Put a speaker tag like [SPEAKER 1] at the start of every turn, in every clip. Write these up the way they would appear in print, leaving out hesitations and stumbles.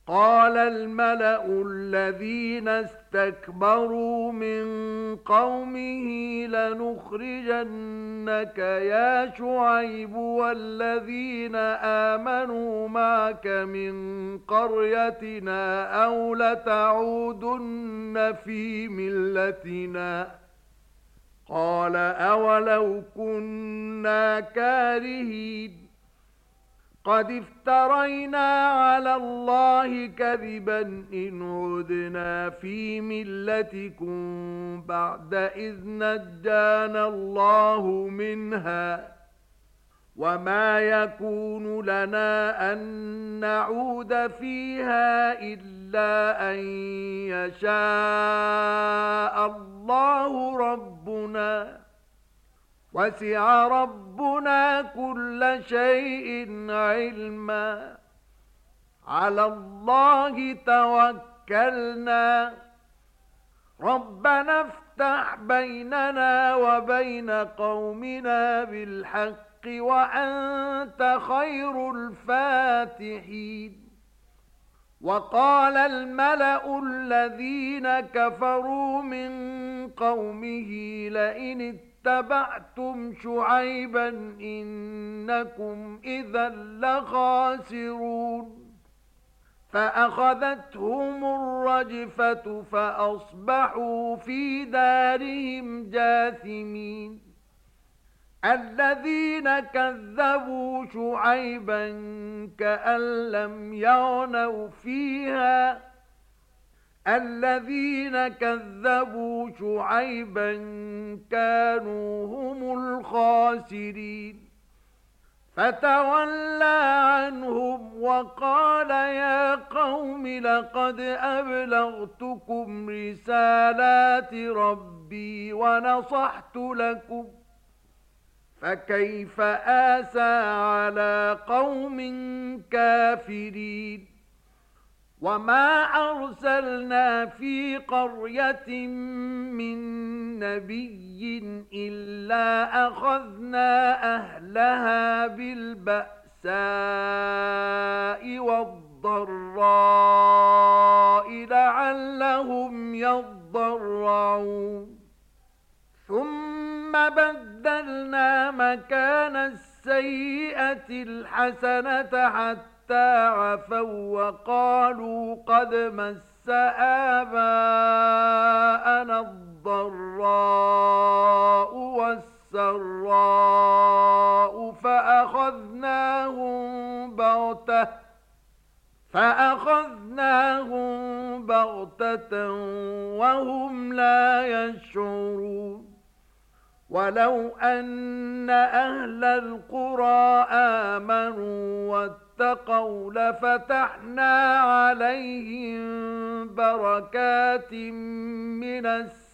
[SPEAKER 1] قال الملأ الذين استكبروا من قومه لنخرجنك يا شعيب والذين آمنوا معك من قريتنا أو لتعودن في ملتنا قال أولو كنا كارهين قد افترينا على الله كذبا إن عدنا في ملتكم بعد إذ نجانا الله منها وما يكون لنا أن نعود فيها إلا أن يشاء الله ربنا وسع ربنا كل شيء علما على الله توكلنا ربنا افتح بيننا وبين قومنا بالحق وأنت خير الفاتحين وقال الملأ الذين كفروا من قومه لئن اتبعتم شعيبا إنكم إذا لخاسرون فأخذتهم الرجفة فأصبحوا في دارهم جاثمين الذين كذبوا شعيبا كأن لم يغنوا فيها الذين كذبوا شعيبا كانوا هم الخاسرين فتولى عنهم وقال يا قوم لقد أبلغتكم رسالات ربي ونصحت لكم فكيف آسى على قوم كافرين وما أرسلنا في قرية من نبي إلا أخذنا أهلها بالبأساء والضراء لعلهم يضرعون ثم بدلنا مكان السيئة الحسنة حتى عفوا وقالوا قد مس آباءنا الضراء والسراء فأخذناهم بغتة وهم لا يشعرون ولو أن أهل القرى آمنوا واتقوا لفتحنا عليهم بركات من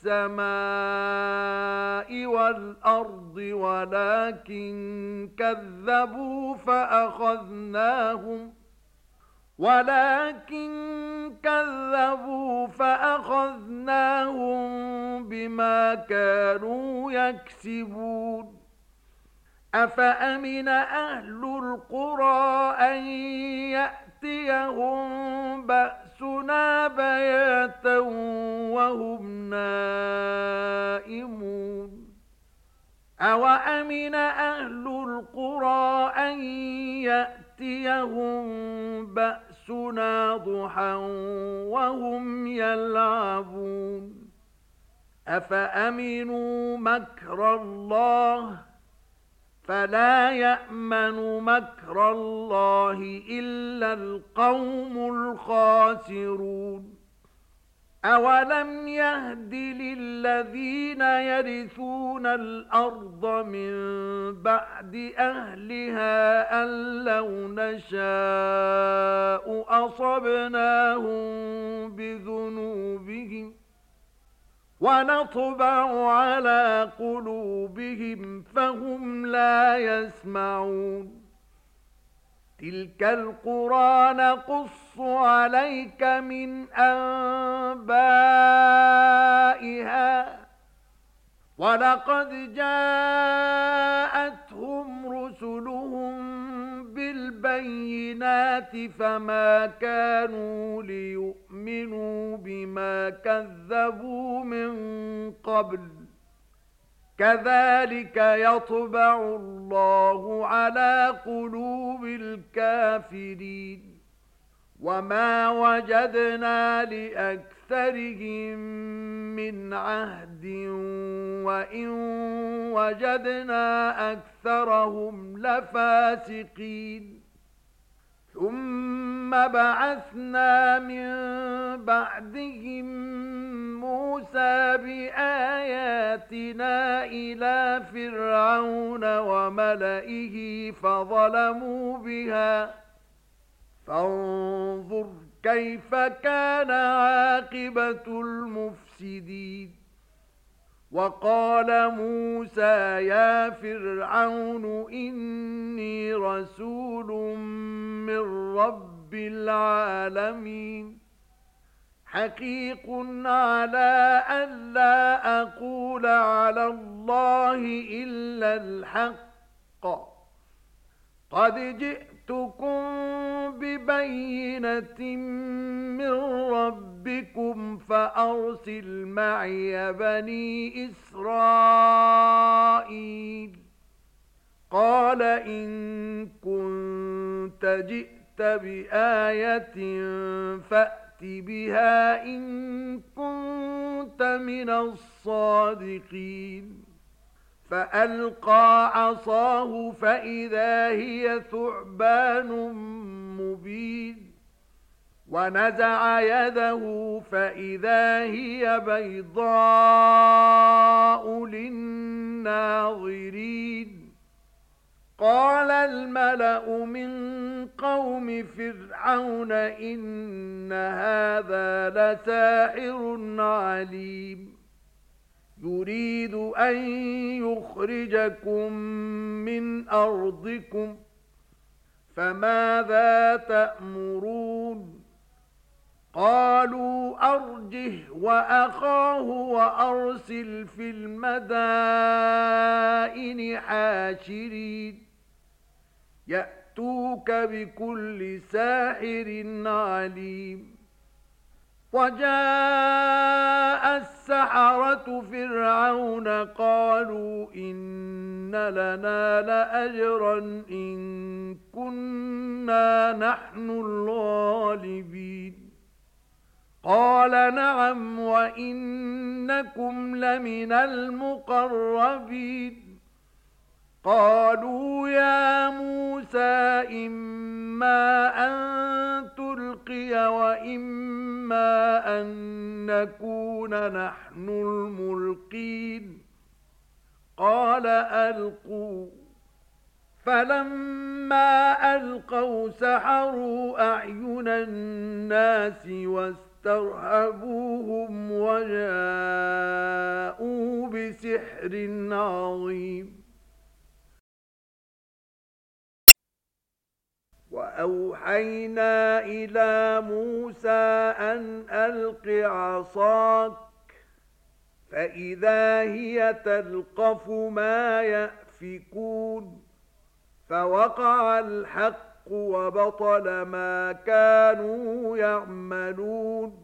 [SPEAKER 1] السماء والأرض ولكن كذبوا فأخذناهم بما كانوا يكسبون أفأمن أهل القرى أن يأتيهم بأسنا بياتا وهم نائمون أوأمن أهل القرى أن يأتيهم بأسنا ضحى وهم يلعبون أفأمنوا مكر الله فلا يأمن مكر الله إلا القوم الخاسرون أولم يهد للذين يرثون الأرض من بعد أهلها أن لو نشاء أصبناهم بذنوبهم ونطبع على قلوبهم فهم لا يسمعون تلك القرى نقص عليك من أنبائها ولقد جاءتهم رسلهم بالبينات بالبينات فما كانوا ليؤمنوا بما كذبوا من قبل كذلك يطبع الله على قلوب الكافرين وما وجدنا لأكثرهم من عهد وإن وجدنا أكثرهم لفاسقين ثم بعثنا من بعدهم موسى بآياتنا إلى فرعون وملئه فظلموا بها فانظر كيف كان عاقبة المفسدين وقال موسى يا فرعون إني رسول من رب العالمين حقيق على ألا أقول على الله إلا الحق قد جئتكم ببينة من ربكم فأرسل معي بني إسرائيل قال إن كنت جئت بآية فأت بها إن كنت من الصادقين فألقى عصاه فإذا هي ثعبان مبين ونزع يده فإذا هي بيضاء للناظرين قال الملأ من قوم فرعون إن هذا لساحر عليم يريد أن يخرجكم من أرضكم فماذا تأمرون قالوا أرجه وأخاه وأرسل في المدائن حاشرين يأتوك بكل ساحر عليم وجاء السحرة فرعون قالوا إن لنا لأجرا إن كنا نحن الغالبين قال نعم وإنكم لمن المقربين قالوا يا موسى إما أن تلقي وإما أن نكون نحن الملقين قال ألقوا فلما ألقوا سحروا أعين الناس واسترهبوهم وجاءوا بسحر عظيم وأوحينا إلى موسى أن ألق عصاك فإذا هي تلقف ما يأفكون فوقع الحق وبطل ما كانوا يعملون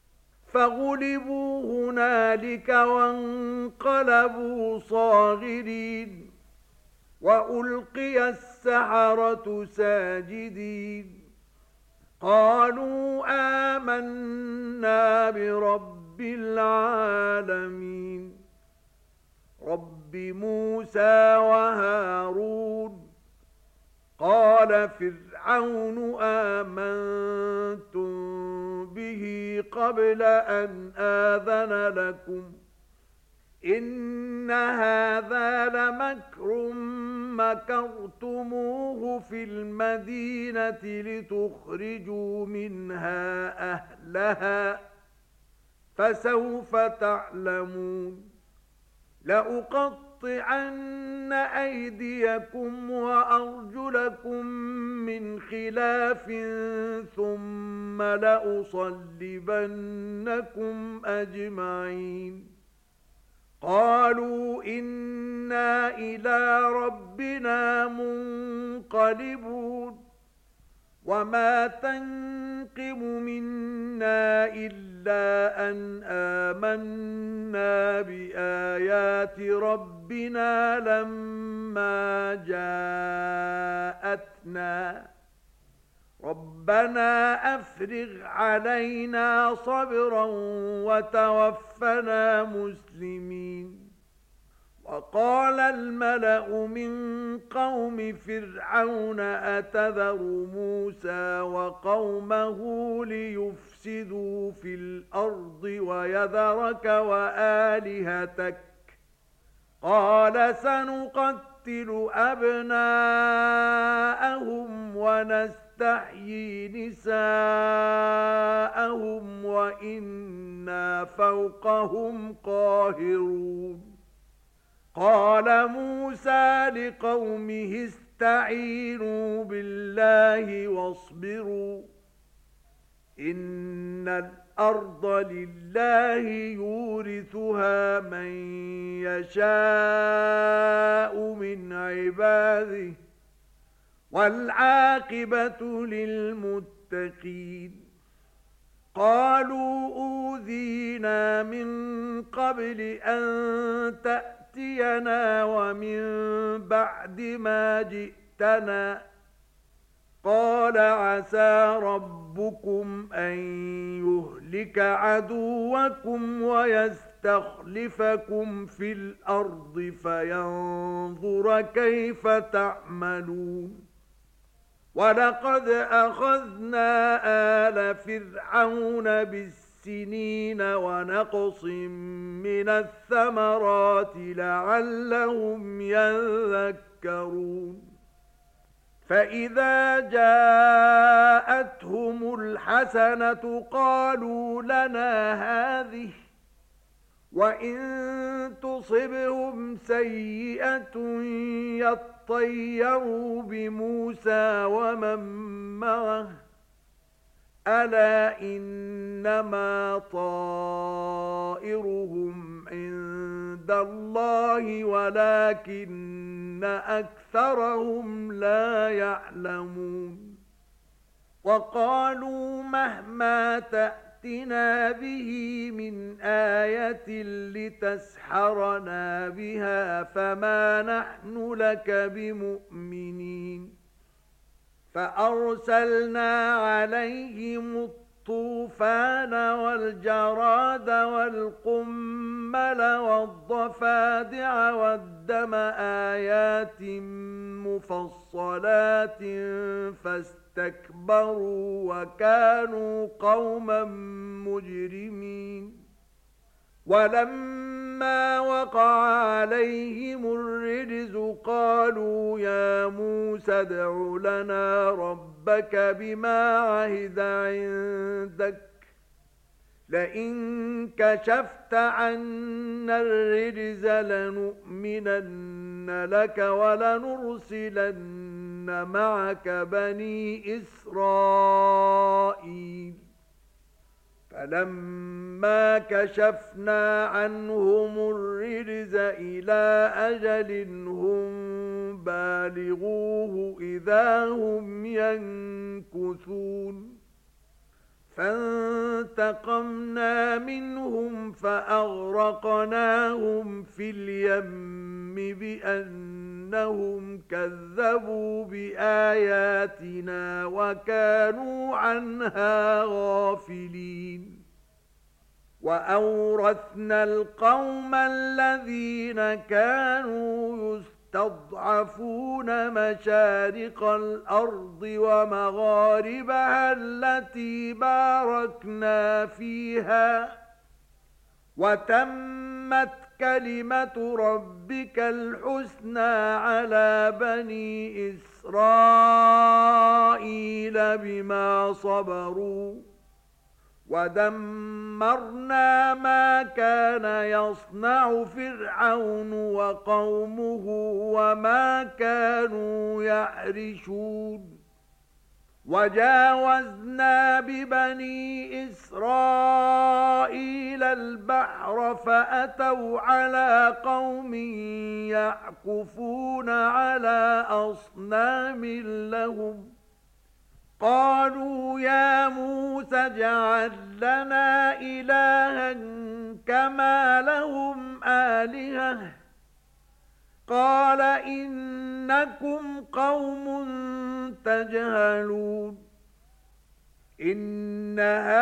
[SPEAKER 1] فغلبوا هنالك وانقلبوا صاغرين وألقي السحرة ساجدين قالوا آمنا برب العالمين رب موسى وهارون قال فرعون آمنتم به قبل أن آذن لكم إن هذا لمكر مكرتموه في المدينة لتخرجوا منها أهلها فسوف تعلمون لأقطعن أيديكم وأرجلكم من خلاف ثم لأصلبنكم أجمعين قالوا إنا إلى ربنا منقلبون وما تنقم منا إلا أن آمنا بآيات ربنا لما جاءتنا ربنا أفرغ علينا صبرا وتوفنا مسلمين. وقال الملأ من قوم فرعون أتذر موسى وقومه ليفسدوا في الأرض ويذرك وآلهتك قال سنقتل أبناءهم ونستحيي نساءهم وإنا فوقهم قاهرون. قال موسى لقومه استعينوا بالله واصبروا إن الأرض لله يورثها من يشاء من عباده والعاقبة للمتقين. قالوا أوذينا من قبل أن تأتينا ومن بعد ما جئتنا قال عسى ربكم أن يهلك عدوكم ويستخلفكم في الأرض فينظر كيف تعملون. ولقد أخذنا آل فرعون بالسنين ونقص من الثمرات لعلهم يذكرون. فإذا جاءتهم الحسنة قالوا لنا هذه وإن تصبهم سيئة يطيروا بموسى ومن معه ألا إنما طائرهم عند الله ولكن أكثرهم لا يعلمون. وقالوا مهما تأتنا به من آية لتسحرنا بها فما نحن لك بمؤمنين. فأرسلنا عليهم الطوفان والجراد والقمل والضفادع والدم آيات مفصلات فاستكبروا وكانوا قوما مجرمين. ولما وقع عليهم الرجز قالوا يا موسى ادع لنا ربك بما عهد عندك لئن كشفت عنا الرجز لنؤمنن لك ولنرسلن معك بني إسرائيل. فلما كشفنا عنهم الرجز إلى أجل هم بالغوه إذا هم ينكثون. فانتقمنا منهم فأغرقناهم في اليم بأنهم كذبوا بآياتنا وكانوا عنها غافلين. وأورثنا القوم الذين كانوا يستضعفون مشارق الأرض ومغاربها التي باركنا فيها وتمت كلمة ربك الحسنى على بني إسرائيل بما صبروا ودمرنا ما كان يصنع فرعون وقومه وما كانوا يعرشون. وجاوزنا ببني إسرائيل البحر فأتوا على قوم يعكفون على أصنام لهم قالوا يا موسى اجعل لنا إلها كما لهم آلهة قال إنكم قوم تجهلون إن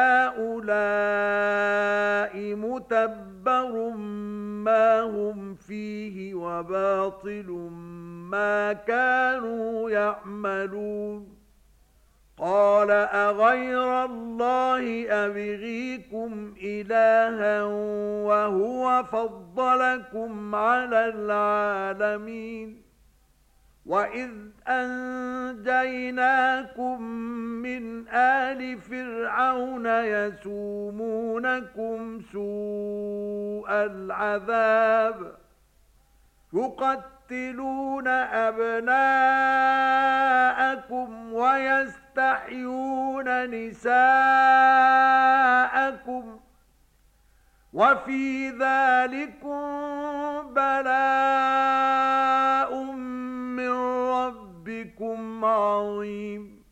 [SPEAKER 1] هؤلاء متبر ما هم فيه وباطل ما كانوا يعملون قال أغير الله أبغيكم إلها وهو فضلكم على العالمين وإذ أنجيناكم من آل فرعون يسومونكم سوء العذاب يقتلون أبناءكم ويستحيون نساءكم وفي ذلكم بلاء من ربكم عظيم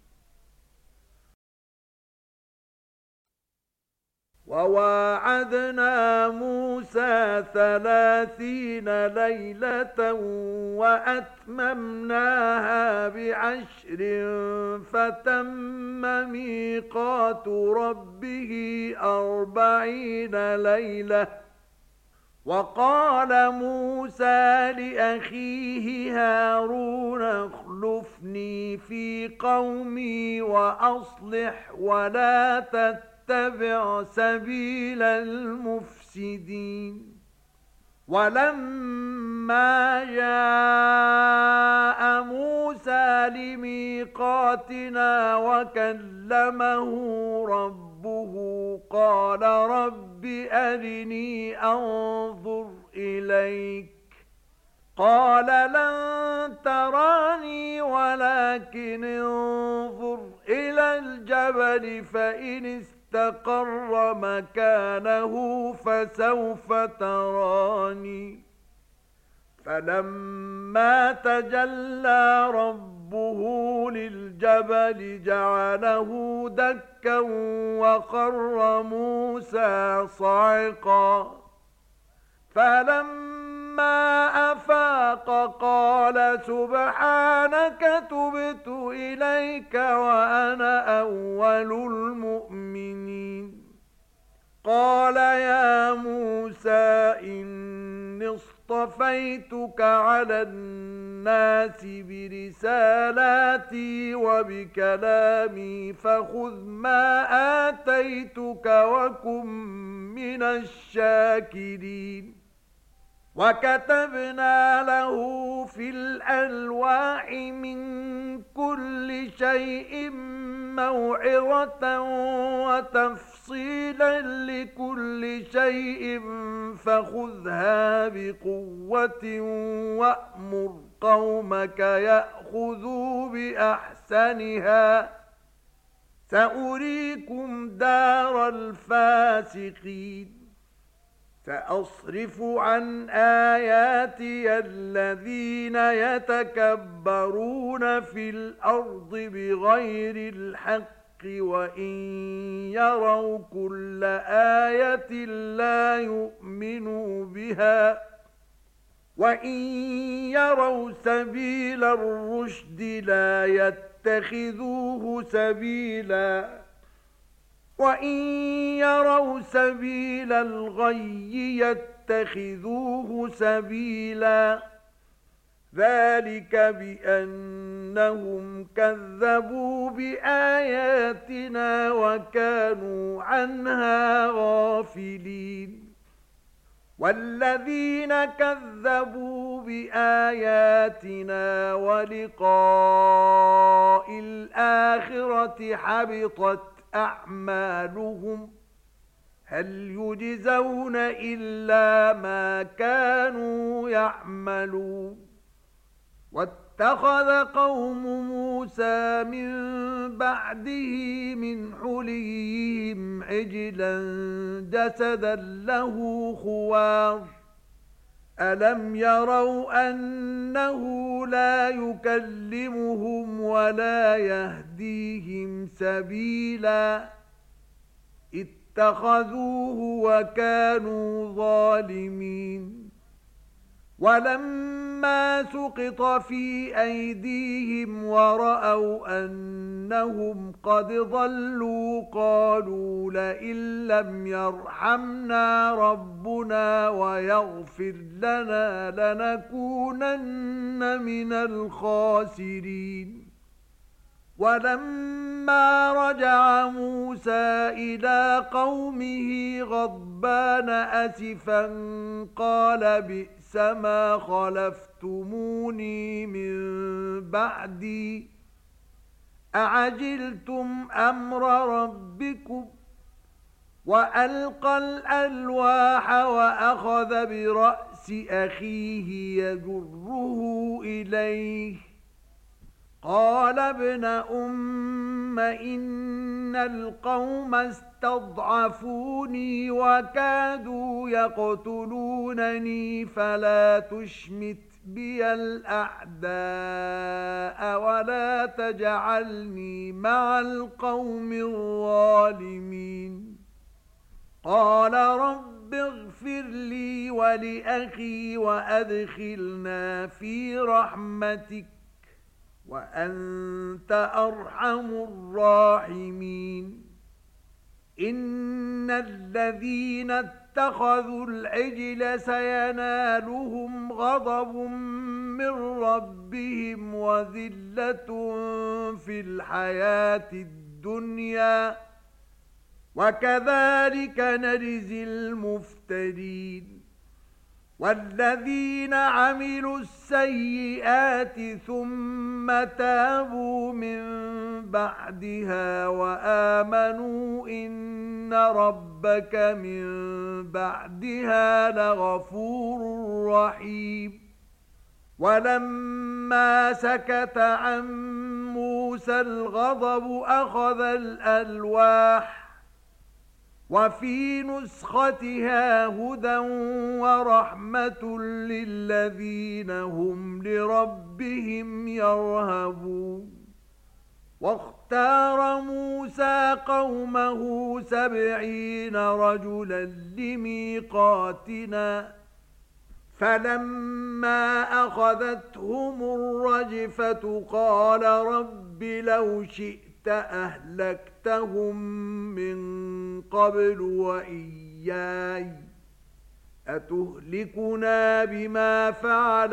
[SPEAKER 1] وواعدنا موسى 30 ليلة وأتممناها ب10 فتم ميقات ربه 40 ليلة وقال موسى لأخيه هارون اخلفني في قومي وأصلح ولا تتبع سبيل المفسدين ولما جاء موسى لميقاتنا وكلمه ربه قال رب أرني أنظر إليك قال لن تراني ولكن انظر إلى الجبل فإن استقر مكانه فسوف تراني فلما تجلى ربه للجبل جعله دكا وخر موسى صعقا فلما أفاق قال سبحانك تبت إليك وأنا أول المؤمنين قال يا موسى إني اصطفيتك على الناس برسالاتي وبكلامي فخذ ما آتيتك وكن من الشاكرين وكتبنا له في الألواح من كل شيء موعظة وتفصيلا لكل شيء فخذها بقوة وأمر قومك يأخذوا بأحسنها سأريكم دار الفاسقين سأصرف عن آياتي الذين يتكبرون في الأرض بغير الحق وإن يروا كل آية لا يؤمنوا بها وإن يروا سبيل الرشد لا يتخذوه سبيلا وإن يروا سبيل الغي يتخذوه سبيلا ذلك بأنهم كذبوا بآياتنا وكانوا عنها غافلين والذين كذبوا بآياتنا ولقاء الآخرة حبطت أعمالهم هل يجزون إلا ما كانوا يعملون واتخذ قوم موسى من بعده من حليهم عجلا جسدا له خوار ألم يروا أنه لا يكلمهم ولا يهديهم سبيلا اتخذوه وكانوا ظالمين ولما سقط في أيديهم ورأوا أنهم قد ضلوا قالوا لئن لم يرحمنا ربنا ويغفر لنا لنكونن من الخاسرين ولما رجع موسى إلى قومه غضبان أسفا قال بئس ما خلفتموني من بعدي أعجلتم أمر ربكم وألقى الألواح وأخذ برأس أخيه يجره إليه قال ابن أم إن القوم استضعفوني وكادوا يقتلونني فلا تشمت بي الأعداء ولا تجعلني مع القوم الظالمين قال رب اغفر لي ولأخي وأدخلنا في رحمتك وأنت أرحم الراحمين إن الذين اتخذوا العجل سينالهم غضب من ربهم وذلة في الحياة الدنيا وكذلك نجزي المفترين والذين عملوا السيئات ثم تابوا من بعدها وآمنوا إن ربك من بعدها لغفور رحيم ولما سكت عن موسى الغضب أخذ الألواح وفي نسختها هدى ورحمة للذين هم لربهم يرهبون واختار موسى قومه 70 رجلا لميقاتنا فلما أخذتهم الرجفة قال رب لو شئت أهلكتهم من قبل وإياي أتهلكنا بما فعل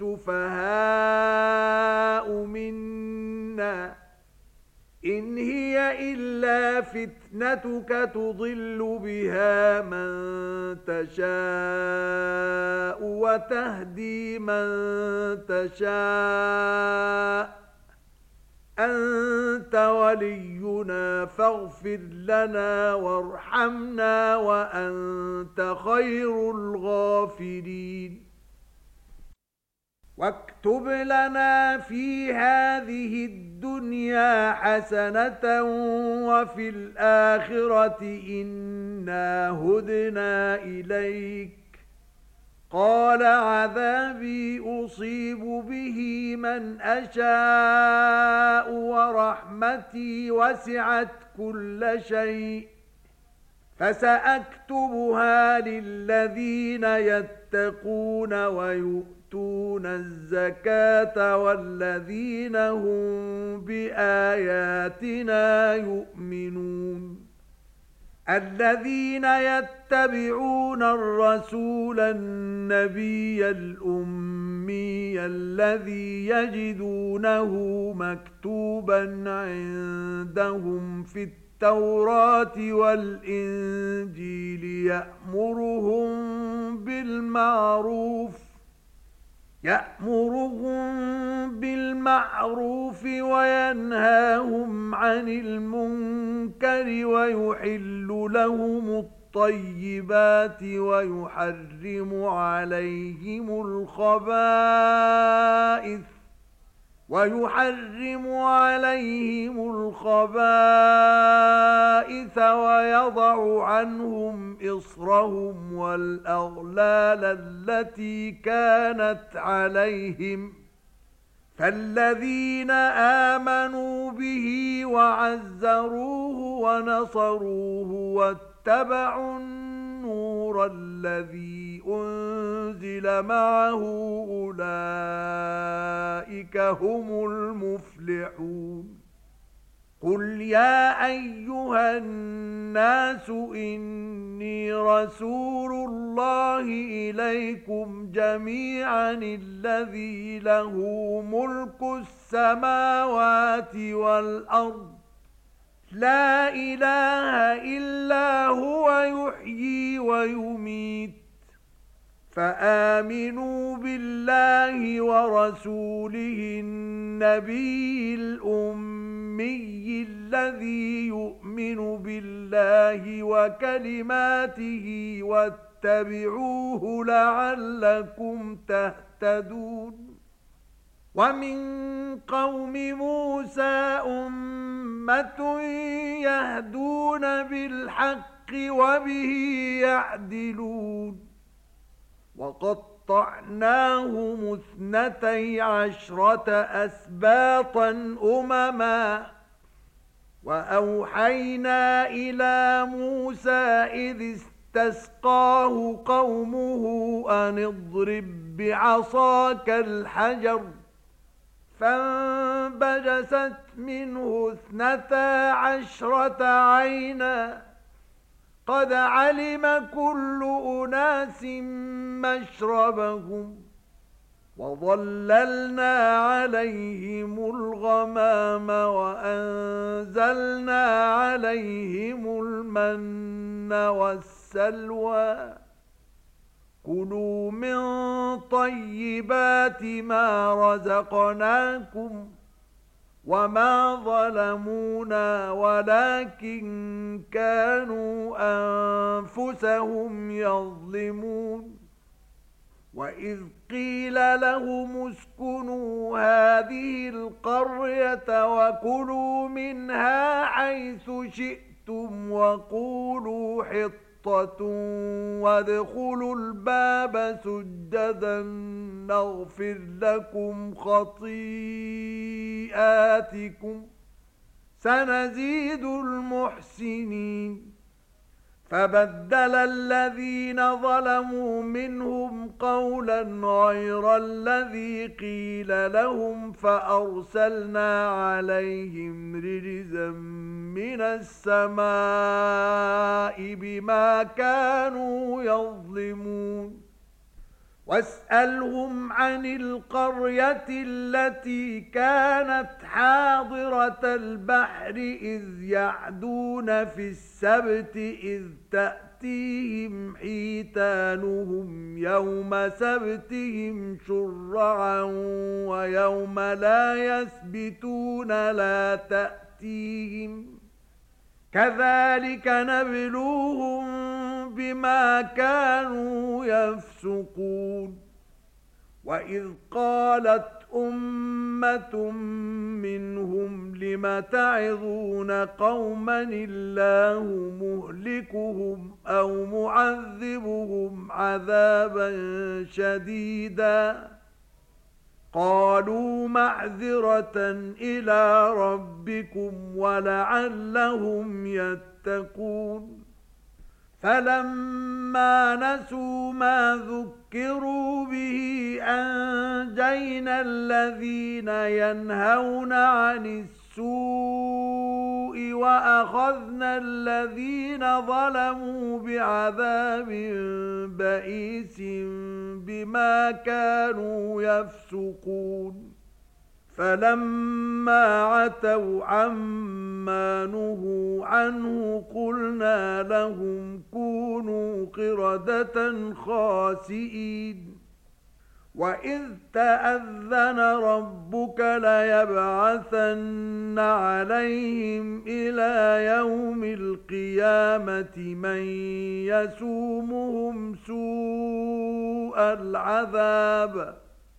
[SPEAKER 1] السفهاء منا إن هي إلا فتنتك تضل بها من تشاء وتهدي من تشاء أنت ولينا فاغفر لنا وارحمنا وأنت خير الغافرين واكتب لنا في هذه الدنيا حسنة وفي الآخرة إنا هدنا إليك قال عذابي أصيب به من أشاء ورحمتي وسعت كل شيء فسأكتبها للذين يتقون ويؤتون الزكاة والذين هم بآياتنا يؤمنون الذين يتبعون الرسول النبي الأمي الذي يجدونه مكتوبا عندهم في التوراة والإنجيل يأمرهم بالمعروف وينهاهم عن المنكر ويحل لهم الطيبات ويحرم عليهم الخبائث الغيث ويضع عنهم إصرهم والأغلال التي كانت عليهم فالذين آمنوا به وعزروه ونصروه واتبعوا النور الذي أنزل معه أولئك هم المفلحون قل يا أيها الناس إني رسول الله إليكم جميعا الذي له ملك السماوات والأرض لا إله إلا هو يحيي ويميت فآمنوا بالله ورسوله النبي الأمي الذي يؤمن بالله وكلماته واتبعوه لعلكم تهتدون ومن قوم موسى أمة يهدون بالحق وبه يعدلون وقطعناهم 12 أسباطا أمما وأوحينا إلى موسى إذ استسقاه قومه أن اضرب بعصاك الحجر فانبجست منه 12 عينا قد علم كل أناس مشربهم وظللنا عليهم الغمام وأنزلنا عليهم المن والسلوى كلوا من طيبات ما رزقناكم وما ظلمونا ولكن كانوا أنفسهم يظلمون وإذ قيل لهم اسكنوا هذه القرية وكلوا منها حيث شئتم وقولوا حطة وادخلوا الباب سجدا نغفر لكم خطيئاتكم سنزيد المحسنين فبدل الذين ظلموا منهم قولا غير الذي قيل لهم فأرسلنا عليهم رجزا من السماء بما كانوا يظلمون واسألهم عن القرية التي كانت حاضرة البحر إذ يعدون في السبت إذ تأتيهم حيتانهم يوم سبتهم شرعا ويوم لا يسبتون لا تأتيهم كذلك نبلوهم بما كانوا يفسقون وإذ قالت أمة منهم لم تعظون قوما الله مهلكهم أو معذبهم عذابا شديدا قالوا معذرة إلى ربكم ولعلهم يتقون فلما نسوا ما ذكروا به أنجينا الذين ينهون عن السوء وأخذنا الذين ظلموا بعذاب بئيس بما كانوا يفسقون فلما عتوا عما نهوا عنه قلنا لهم كونوا قردة خاسئين وإذ تأذن ربك ليبعثن عليهم إلى يوم القيامة من يسومهم سوء العذاب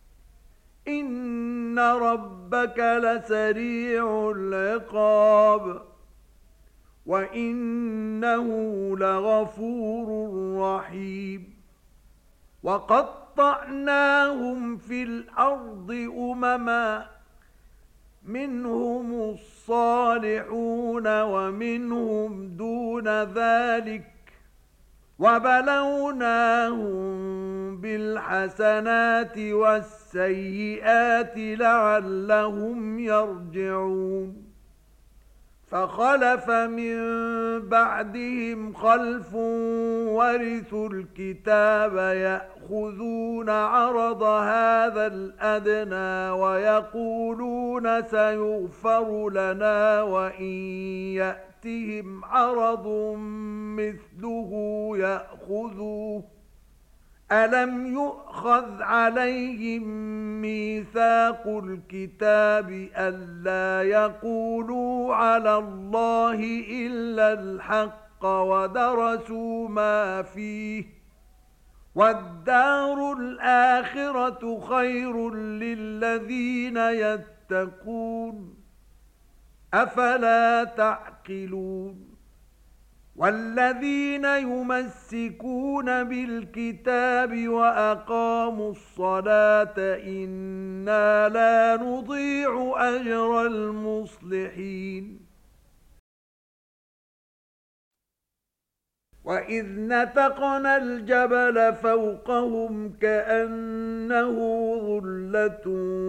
[SPEAKER 1] إن ربك لسريع العقاب وإنه لغفور رحيم وقطعناهم في الأرض أمما منهم الصالحون ومنهم دون ذلك وبلوناهم بالحسنات والسيئات لعلهم يرجعون فخلف من بعدهم خلف ورثوا الكتاب يأخذون عرض هذا الأدنى ويقولون سيغفر لنا وإن يأتهم عرض مثله يأخذوه ألم يؤخذ عليهم ميثاق الكتاب ألا يقولوا على الله إلا الحق ودرسوا ما فيه والدار الآخرة خير للذين يتقون أفلا تعقلون والذين يمسكون بالكتاب وأقاموا الصلاة إنا لا نضيع أجر المصلحين وإذ نتقنا الجبل فوقهم كأنه ظلة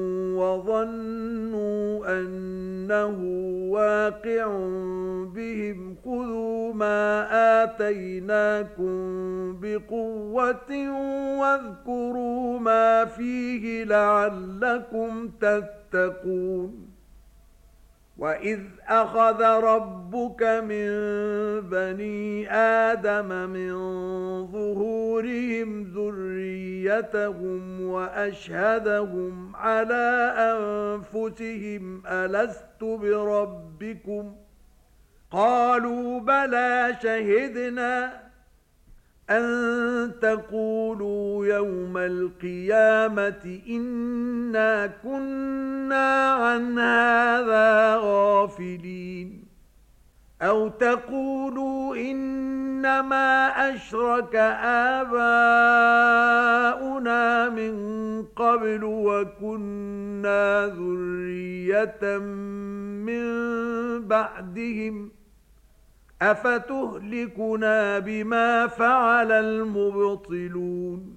[SPEAKER 1] وظنوا أنه واقع بهم خذوا ما آتيناكم بقوة واذكروا ما فيه لعلكم تتقون وإذ أخذ ربك من بني آدم من ظهورهم ذريتهم وأشهدهم على أنفسهم ألست بربكم قالوا بلى شهدنا أن تقولوا يوم القيامة إنا كنا عن هذا غافلين أو تقولوا إنما أشرك آباؤنا من قبل وكنا ذرية من بعدهم أفتهلكنا بما فعل المبطلون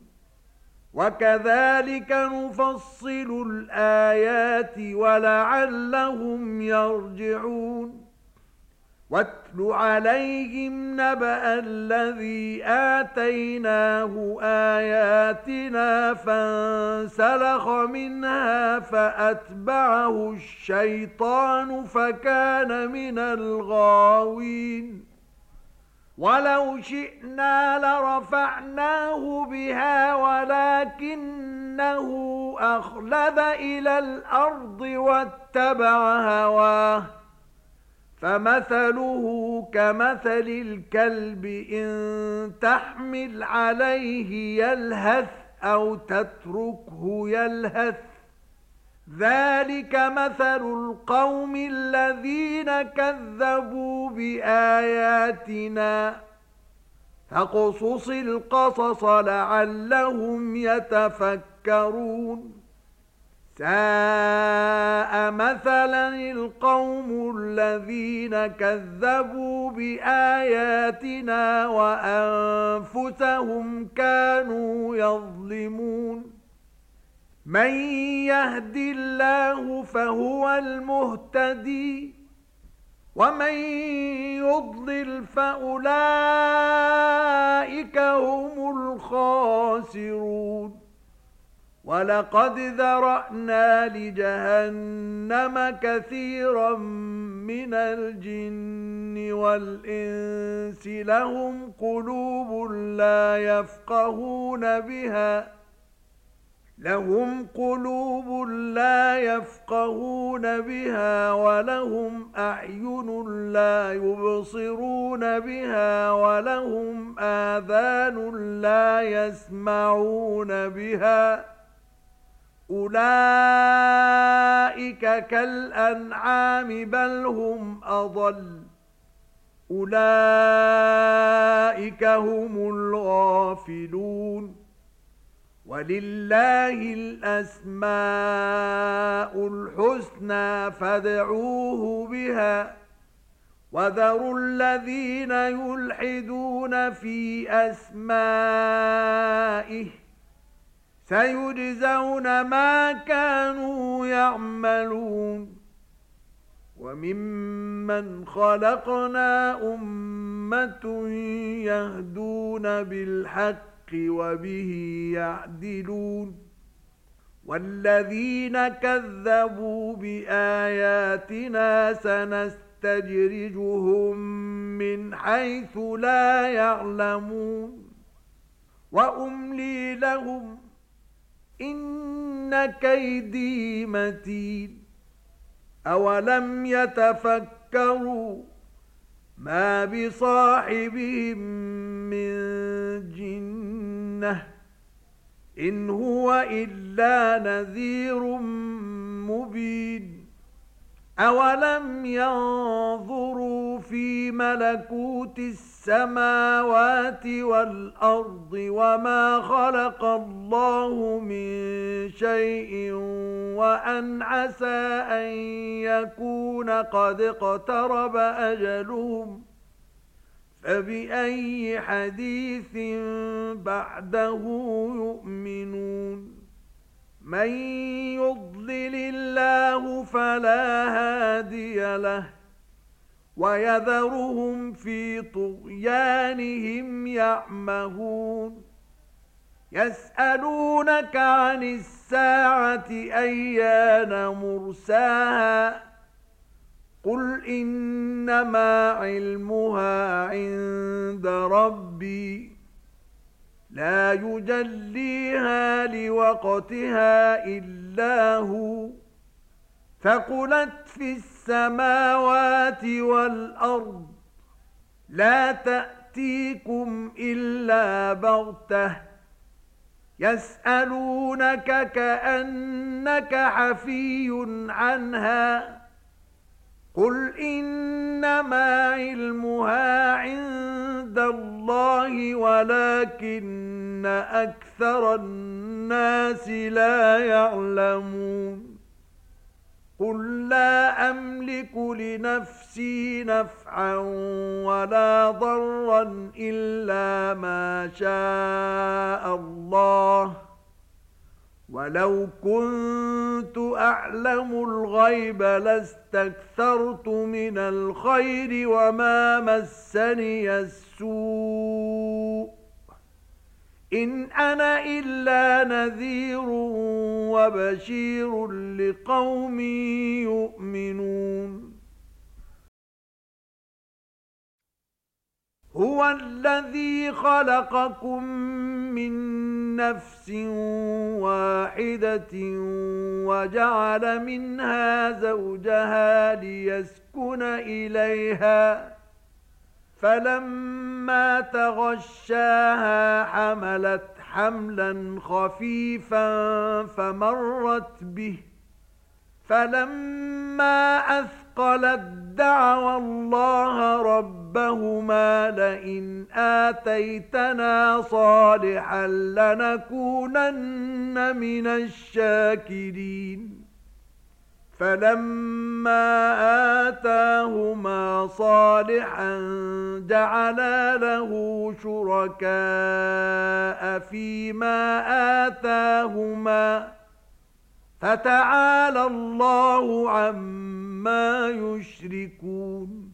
[SPEAKER 1] وكذلك نفصل الآيات ولعلهم يرجعون واتل عليهم نبأ الذي آتيناه آياتنا فانسلخ منها فأتبعه الشيطان فكان من الغاوين ولو شئنا لرفعناه بها ولكنه أخلد إلى الأرض واتبع هواه فمثله كمثل الكلب إن تحمل عليه يلهث أو تتركه يلهث ذلك مثل القوم الذين كذبوا بآياتنا فاقصص القصص لعلهم يتفكرون ساء مثلا القوم الذين كذبوا بآياتنا وأنفسهم كانوا يظلمون من يهد الله فهو المهتدي ومن يضلل فأولئك هم الخاسرون ولقد ذرأنا لجهنم كثيرا من الجن والإنس لهم قلوب لا يفقهون بها ولهم أعين لا يبصرون بها ولهم آذان لا يسمعون بها أولئك كالأنعام بل هم أضل أولئك هم الغافلون ولله الأسماء الحسنى فادعوه بها وذروا الذين يلحدون في أسمائه سيجزون ما كانوا يعملون وممن خلقنا أمة يهدون بالحق وبه يعدلون والذين كذبوا بآياتنا سنستدرجهم من حيث لا يعلمون وأملي لهم إن كيدي متين أولم يتفكروا ما بصاحبهم من جنة إن هو إلا نذير مبين أولم ينظروا في ملكوت السماوات والأرض وما خلق الله من شيء وأن عسى أن يكون قد اقترب أجلهم فبأي حديث بعده يؤمنون من يضلل الله فلا هادي له ويذرهم في طغيانهم يعمهون يسألونك عن الساعة أيان مرساها قل إنما علمها عند ربي لا يجليها لوقتها إلا هو ثقلت في السماوات والأرض لا تأتيكم إلا بغتة يسألونك كأنك حفي عنها قل إنما علمها عند الله ولكن أكثر الناس لا يعلمون قل لا أملك لنفسي نفعا ولا ضرا إلا ما شاء الله ولو كنت أعلم الغيب لاستكثرت من الخير وما مسني السوء إن أنا إلا نذير وبشير لقوم يؤمنون هو الذي خلقكم من نفس واحدة وجعل منها زوجها ليسكن إليها فلما تغشاها حملت حملا خفيفا فمرت به فلما أثقلت دعوا الله ربهما لئن آتيتنا صالحا لنكونن من الشاكرين فلما آتاهما صالحا جعلا له شركاء فيما آتاهما فتعالى الله عما يشركون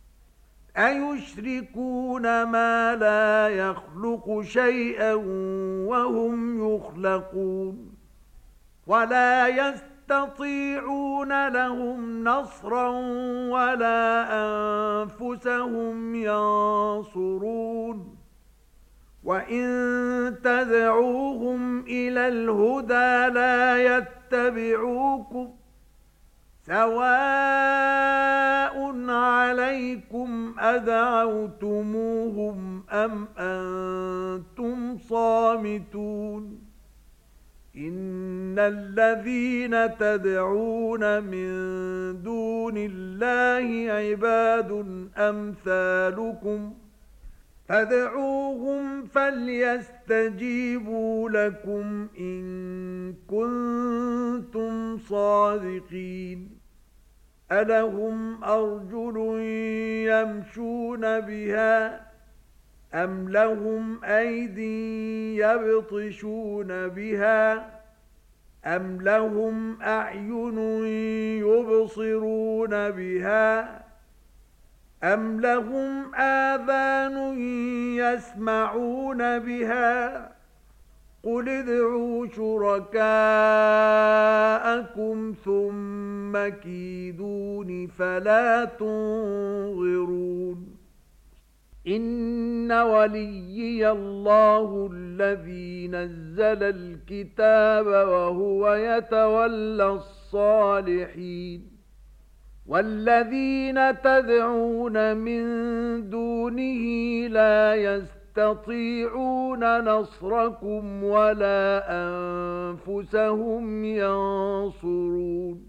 [SPEAKER 1] أيشركون ما لا يخلق شيئا وهم يخلقون ولا يستطيعون لهم نصرا ولا أنفسهم ينصرون وإن تدعوهم إلى الهدى لا يتبعوكم سواء عليكم أدعوتموهم أم أنتم صامتون إن الذين تدعون من دون الله عباد أمثالكم فادعوهم فليستجيبوا لكم إن كنتم صادقين ألهم أرجل يمشون بها أم لهم أيدي يبطشون بها أم لهم أعين يبصرون بها أم لهم آذان يسمعون بها قل ادعوا شركاءكم ثم كيدون فلا تنظرون إن وليي الله الذي نزل الكتاب وهو يتولى الصالحين والذين تدعون من دونه لا يستطيعون نصركم ولا أنفسهم ينصرون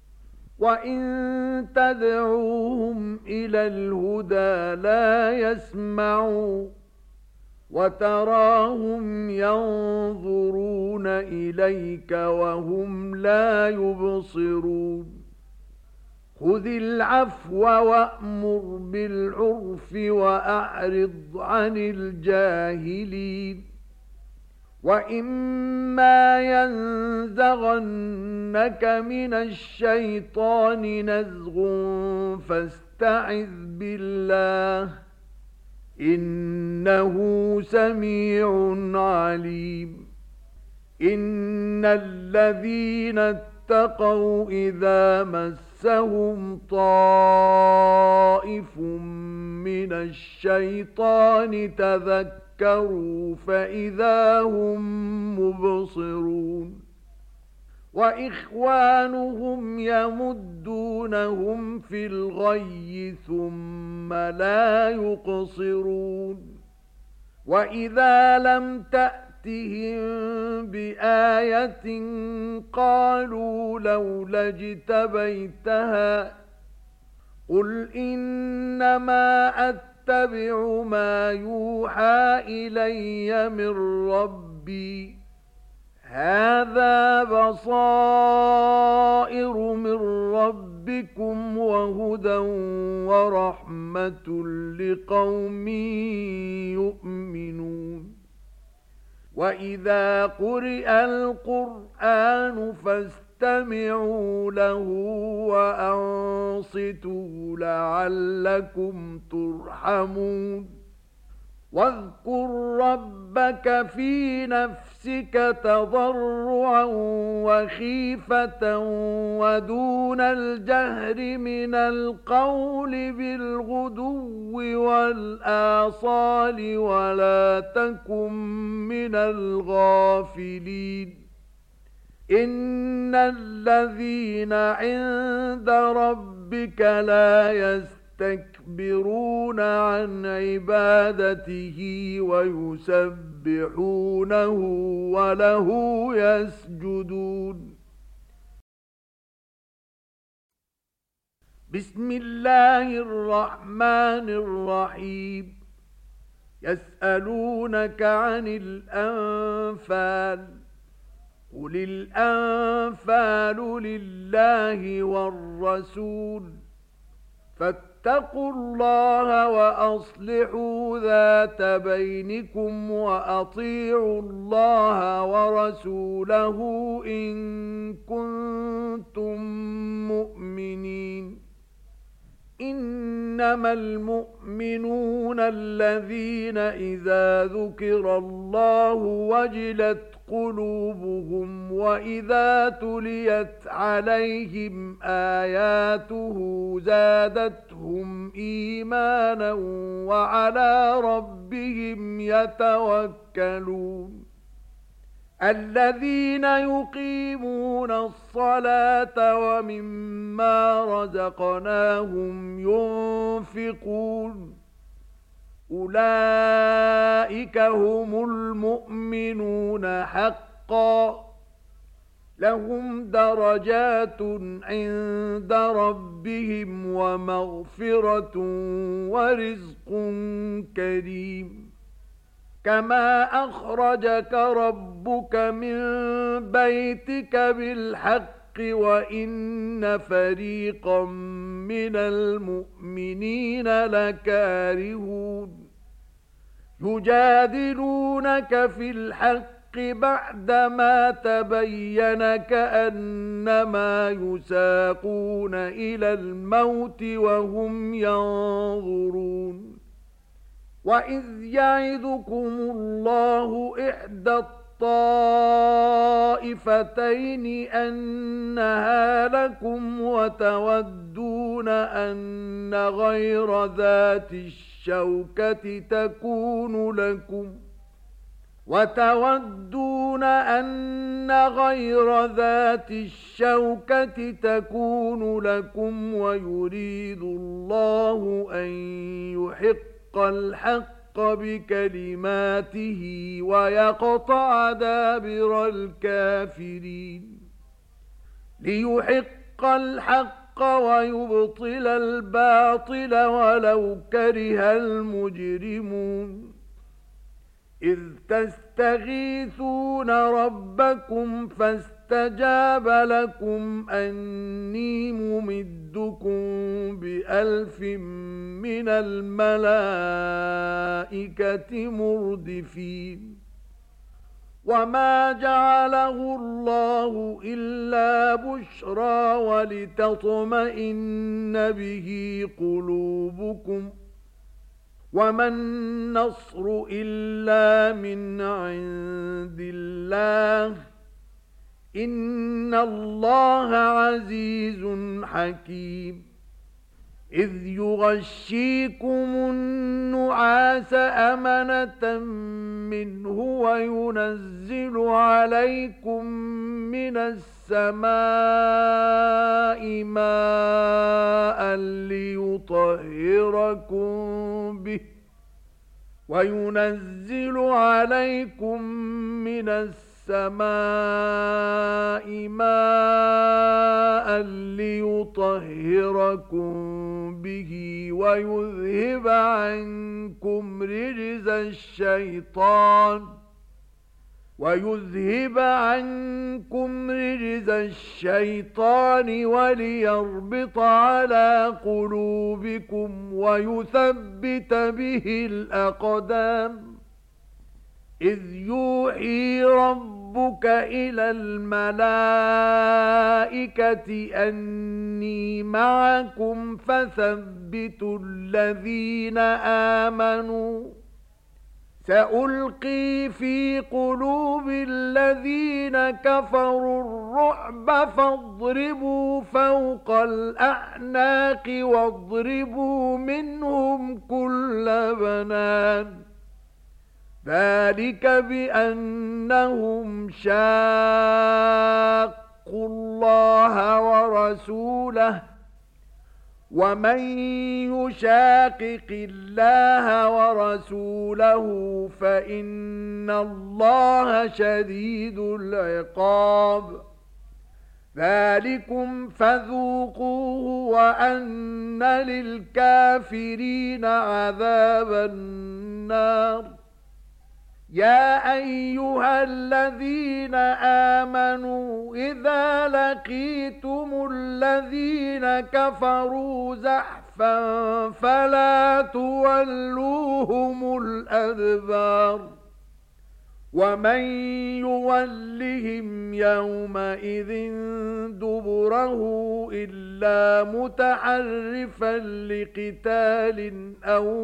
[SPEAKER 1] وإن تدعوهم إلى الهدى لا يسمعوا وتراهم ينظرون إليك وهم لا يبصرون خذ العفو وأمر بالعرف وأعرض عن الجاهلين وإما ينزغنك من الشيطان نزغ فاستعذ بالله إنه سميع عليم إن الذين اتقوا إذا مسهم طائف من الشيطان تذكروا فإذا هم مبصرون وإخوانهم يمدونهم في الغي ثم لا يقصرون وإذا لم تأتهم بآية قالوا لولا اجتبيتها قل إنما أتبع ما يوحى إلي من ربي هذا بصائر من ربكم وهدى ورحمة لقوم يؤمنون وإذا قرئ القرآن فاستمعوا له وأنصتوا لعلكم ترحمون واذكر ربك في نفسك تضرعا وخيفة ودون الجهر من القول بالغدو والآصال ولا تكن من الغافلين إن الذين عند ربك لا يستكبرون عن عبادته ويسبحونه وله يسجدون بسم الله الرحمن الرحيم يسألونك عن الأنفال قل الأنفال لله والرسول فاتقوا الله وأصلحوا ذات بينكم وأطيعوا الله ورسوله إن كنتم مؤمنين إنما المؤمنون الذين إذا ذكر الله وجلت قلوبهم وإذا تليت عليهم آياته زادتهم إيمانا وعلى ربهم يتوكلون الذين يقيمون الصلاة ومما رزقناهم ينفقون أولئك هم المؤمنون حقا لهم درجات عند ربهم ومغفرة ورزق كريم كما أخرجك ربك من بيتك بالحق وإن فريقا من المؤمنين لكارهون يجادلونك في الحق بعدما تبين كأنما يساقون إلى الموت وهم ينظرون وإذ يعدكم الله إحدى الطائفتين أنها لكم وتودون أن غير ذات الشوكة تكون لكم ويريد الله أن يحق الحق بكلماته ويقطع دابر الكافرين ليحق الحق ويبطل الباطل ولو كره المجرمون إذ تستغيثون ربكم فاستجاب لكم أني ممدكم بألف من الملائكة مردفين وما جعله الله إلا بشرى ولتطمئن به قلوبكم وما النصر إلا من عند الله إن الله عزيز حكيم إذ يغشيكم النعاس أمنة منه وينزل عليكم من السماء ماء ليطهركم به ويذهب عنكم رجز الشيطان وليربط على قلوبكم ويثبت به الأقدام إذ يوحي ربك إلى الملائكة أني معكم فثبتوا الذين آمنوا سألقي في قلوب الذين كفروا الرعب فاضربوا فوق الأعناق واضربوا منهم كل بنان ذلك بأنهم شاقوا الله ورسوله ومن يشاقق الله ورسوله فإن الله شديد العقاب ذلكم فذوقوه وأن للكافرين عذاب النار يا أيها الذين آمنوا إذا لقيتم الذين كفروا زحفا فلا تولوهم الأدبار ومن يولهم يومئذ دبره إلا متحرفا لقتال أو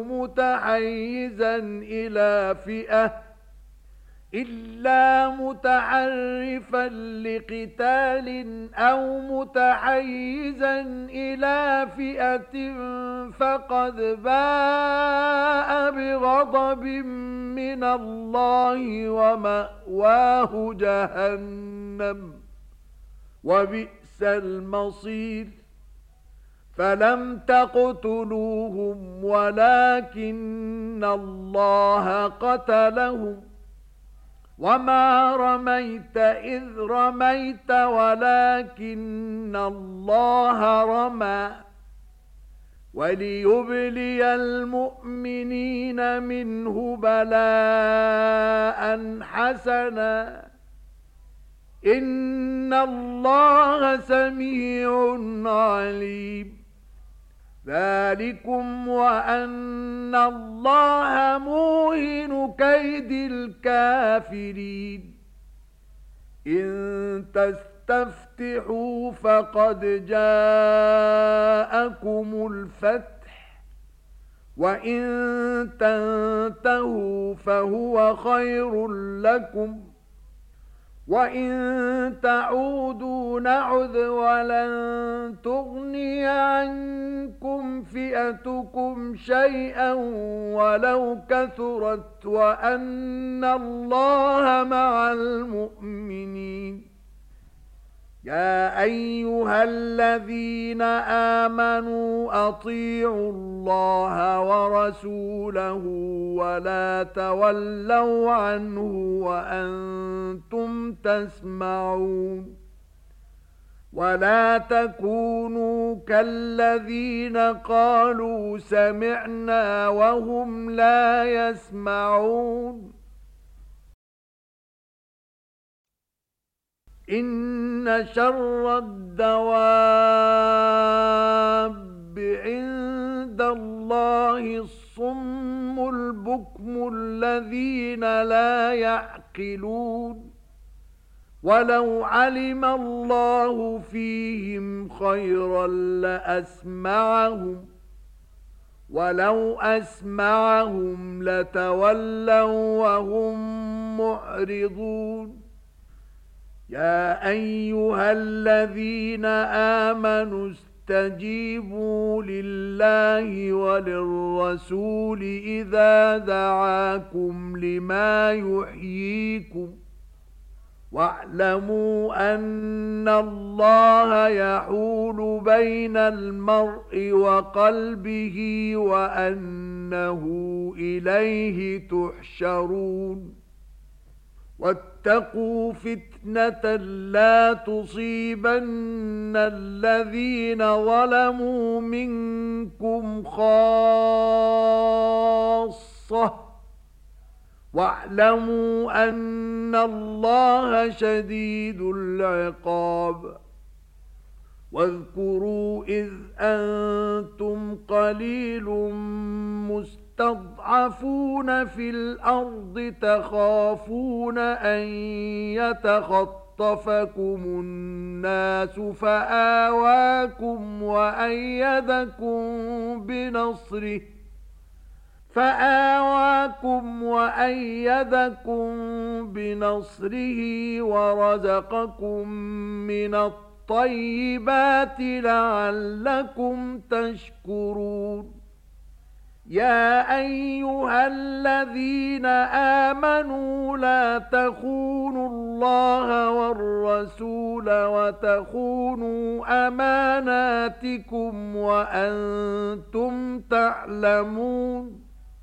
[SPEAKER 1] متحيزا إلى فئة فقد باء بغضب من الله ومأواه جهنم وبئس المصير فلم تقتلوهم ولكن الله قتلهم وما رميت إذ رميت ولكن الله رمى وليبلي المؤمنين منه بلاء حسنا إن الله سميع عليم ذلكم وأن الله موهن كيد الكافرين إن تستفتحوا فقد جاءكم الفتح وإن تنتهوا فهو خير لكم وَإِن تَعُودُوا نَعُدْ وَلَن تُغْنِيَ عَنكُمْ فِئَتُكُمْ شَيْئًا وَلَوْ كَثُرَتْ وَأَنَّ اللَّهَ مَعَ الْمُؤْمِنِينَ يَا أَيُّهَا الَّذِينَ آمَنُوا أَطِيعُوا اللَّهَ وَرَسُولَهُ وَلَا تَوَلَّوْا عَنْهُ وَأَنْتُمْ تَسْمَعُونَ وَلَا تَكُونُوا كَالَّذِينَ قَالُوا سَمِعْنَا وَهُمْ لَا يَسْمَعُونَ إن شر الدواب عند الله الصم البكم الذين لا يعقلون ولو علم الله فيهم خيرا لأسمعهم ولو أسمعهم لتولوا وهم معرضون يا أيها الذين آمنوا استجيبوا لله وللرسول إذا دعاكم لما يحييكم واعلموا أن الله يحول بين المرء وقلبه وأنه إليه تحشرون واتقوا فتنة لا تصيبن الذين ظلموا منكم خاصة واعلموا أن الله شديد العقاب واذكروا إذ أنتم قليل مستضعفون في الأرض تخافون أن يتخطفكم الناس فآواكم وأيدكم بنصره ورزقكم من الطيبات لعلكم تشكرون يا أيها الذين آمنوا لا تخونوا الله والرسول وتخونوا أماناتكم وأنتم تعلمون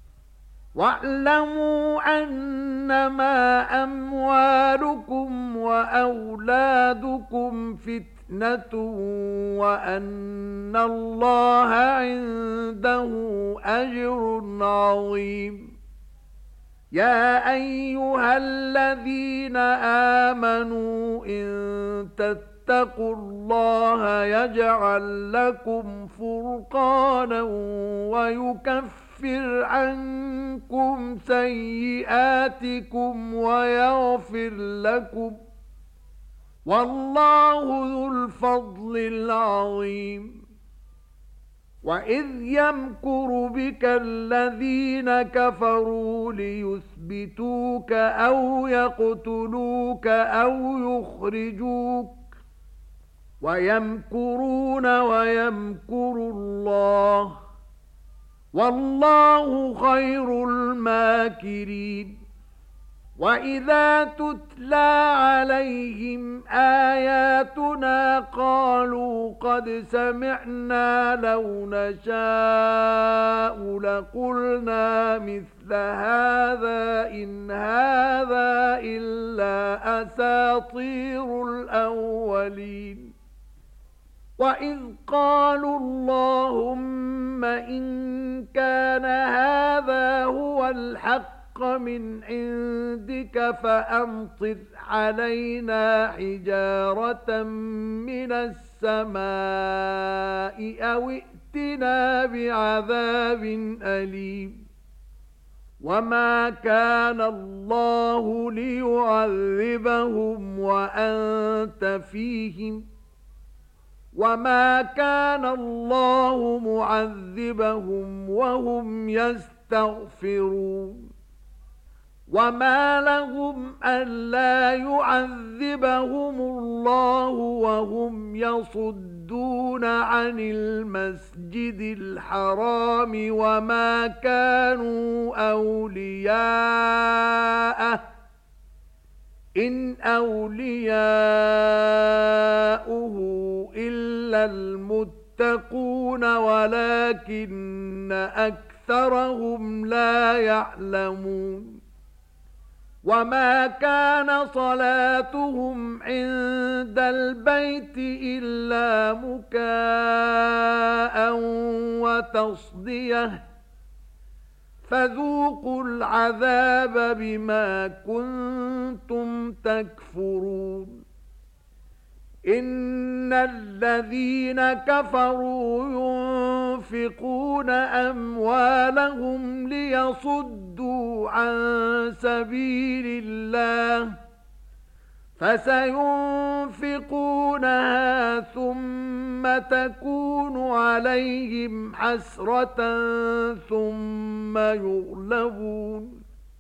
[SPEAKER 1] واعلموا أنما أموالكم وأولادكم فتنة وأن الله عنده أجر عظيم يا أيها الذين آمنوا إن تتقوا الله يجعل لكم فرقانا ويكفر عنكم سيئاتكم ويغفر لكم والله ذو الفضل العظيم وإذ يمكر بك الذين كفروا ليثبتوك أو يقتلوك أو يخرجوك ويمكرون ويمكر الله والله خير الماكرين وَإِذَا تُتْلَى عَلَيْهِمْ آيَاتُنَا قَالُوا قَدْ سَمِعْنَا لَوْ نَشَاءُ لَقُلْنَا مِثْلَ هَذَا إِنْ هَذَا إِلَّا أَسَاطِيرُ الْأَوَّلِينَ وَإِذْ قَالُوا اللَّهُمَّ إِنْ كَانَ هَذَا هُوَ الْحَقَّ مِنْ عِنْدِكَ فَأَمْطِرْ عَلَيْنَا حِجَارَةً مِنَ السَّمَاءِ أَوْ ائْتِنَا بِعَذَابٍ أَلِيمٍ وَمَا كَانَ اللَّهُ لِيُعَذِّبَهُمْ وَأَنْتَ فِيهِمْ وَمَا كَانَ اللَّهُ مُعَذِّبَهُمْ وَهُمْ يَسْتَغْفِرُونَ وَمَا لَهُمْ أَلَّا يُعَذِّبَهُمُ اللَّهُ وَهُمْ يَصُدُّونَ عَنِ الْمَسْجِدِ الْحَرَامِ وَمَا كَانُوا أَوْلِيَاءَهُ إِنْ أَوْلِيَاؤُهُ إِلَّا الْمُتَّقُونَ وَلَكِنَّ أَكْثَرَهُمْ لَا يَعْلَمُونَ وَمَا كَانَ صَلَاتُهُمْ عِندَ الْبَيْتِ إِلَّا مُكَاءً وَتَصْدِيَةً فَذُوقُوا الْعَذَابَ بِمَا كُنتُمْ تَكْفُرُونَ إِنَّ الَّذِينَ كَفَرُوا يُنْفِقُونَ أَمْوَالَهُمْ لِيَصُدُّوا عَنْ سَبِيلِ اللَّهِ فَسَيُنْفِقُونَهَا ثُمَّ تَكُونُ عَلَيْهِمْ حَسْرَةً ثُمَّ يُغْلَبُونَ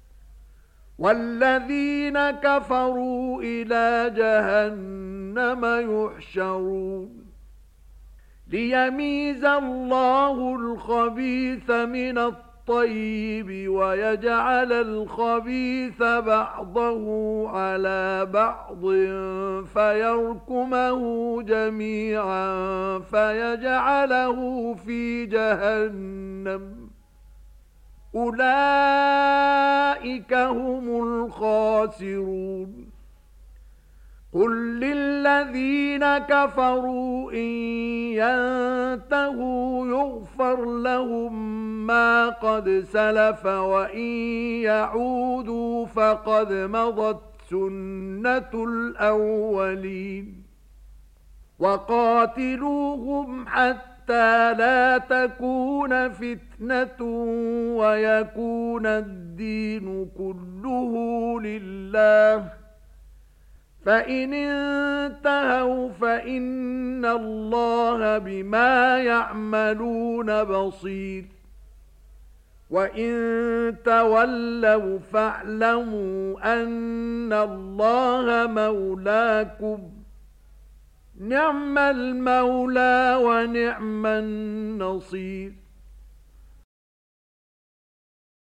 [SPEAKER 1] وَالَّذِينَ كَفَرُوا إِلَى جَهَنَّمَ يُحْشَرُونَ لِيَمِيزَ اللَّهُ الْخَبِيثَ مِنَ الطَّيِّبِ وَيَجْعَلَ الْخَبِيثَ بَعْضَهُ عَلَى بَعْضٍ فَيَرْكُمَهُ جَمِيعًا فَيَجْعَلَهُ فِي جَهَنَّمَ أُولَئِكَ هُمُ الْخَاسِرُونَ قُل لِّلَّذِينَ كَفَرُوا إِن يَنْتَهُوا يُغْفَرْ لَهُم مَّا قَدْ سَلَفَ وَإِن يَعُودُوا فَقَدْ مَضَتْ سُنَّةُ الْأَوَّلِينَ وَقَاتِلُوهُمْ حَتَّى لَا تَكُونَ فِتْنَةٌ وَيَكُونَ الدِّينُ كُلُّهُ لِلَّهِ فَإِنِ انتهوا فَإِنَّ اللَّهَ بِمَا يَعْمَلُونَ بَصِيرٌ وَإِن تَوَلَّوْا فَاعْلَمُوا أَنَّ اللَّهَ مَوْلَاكُمْ نِعْمَ الْمَوْلَى وَنِعْمَ النَّصِيرُ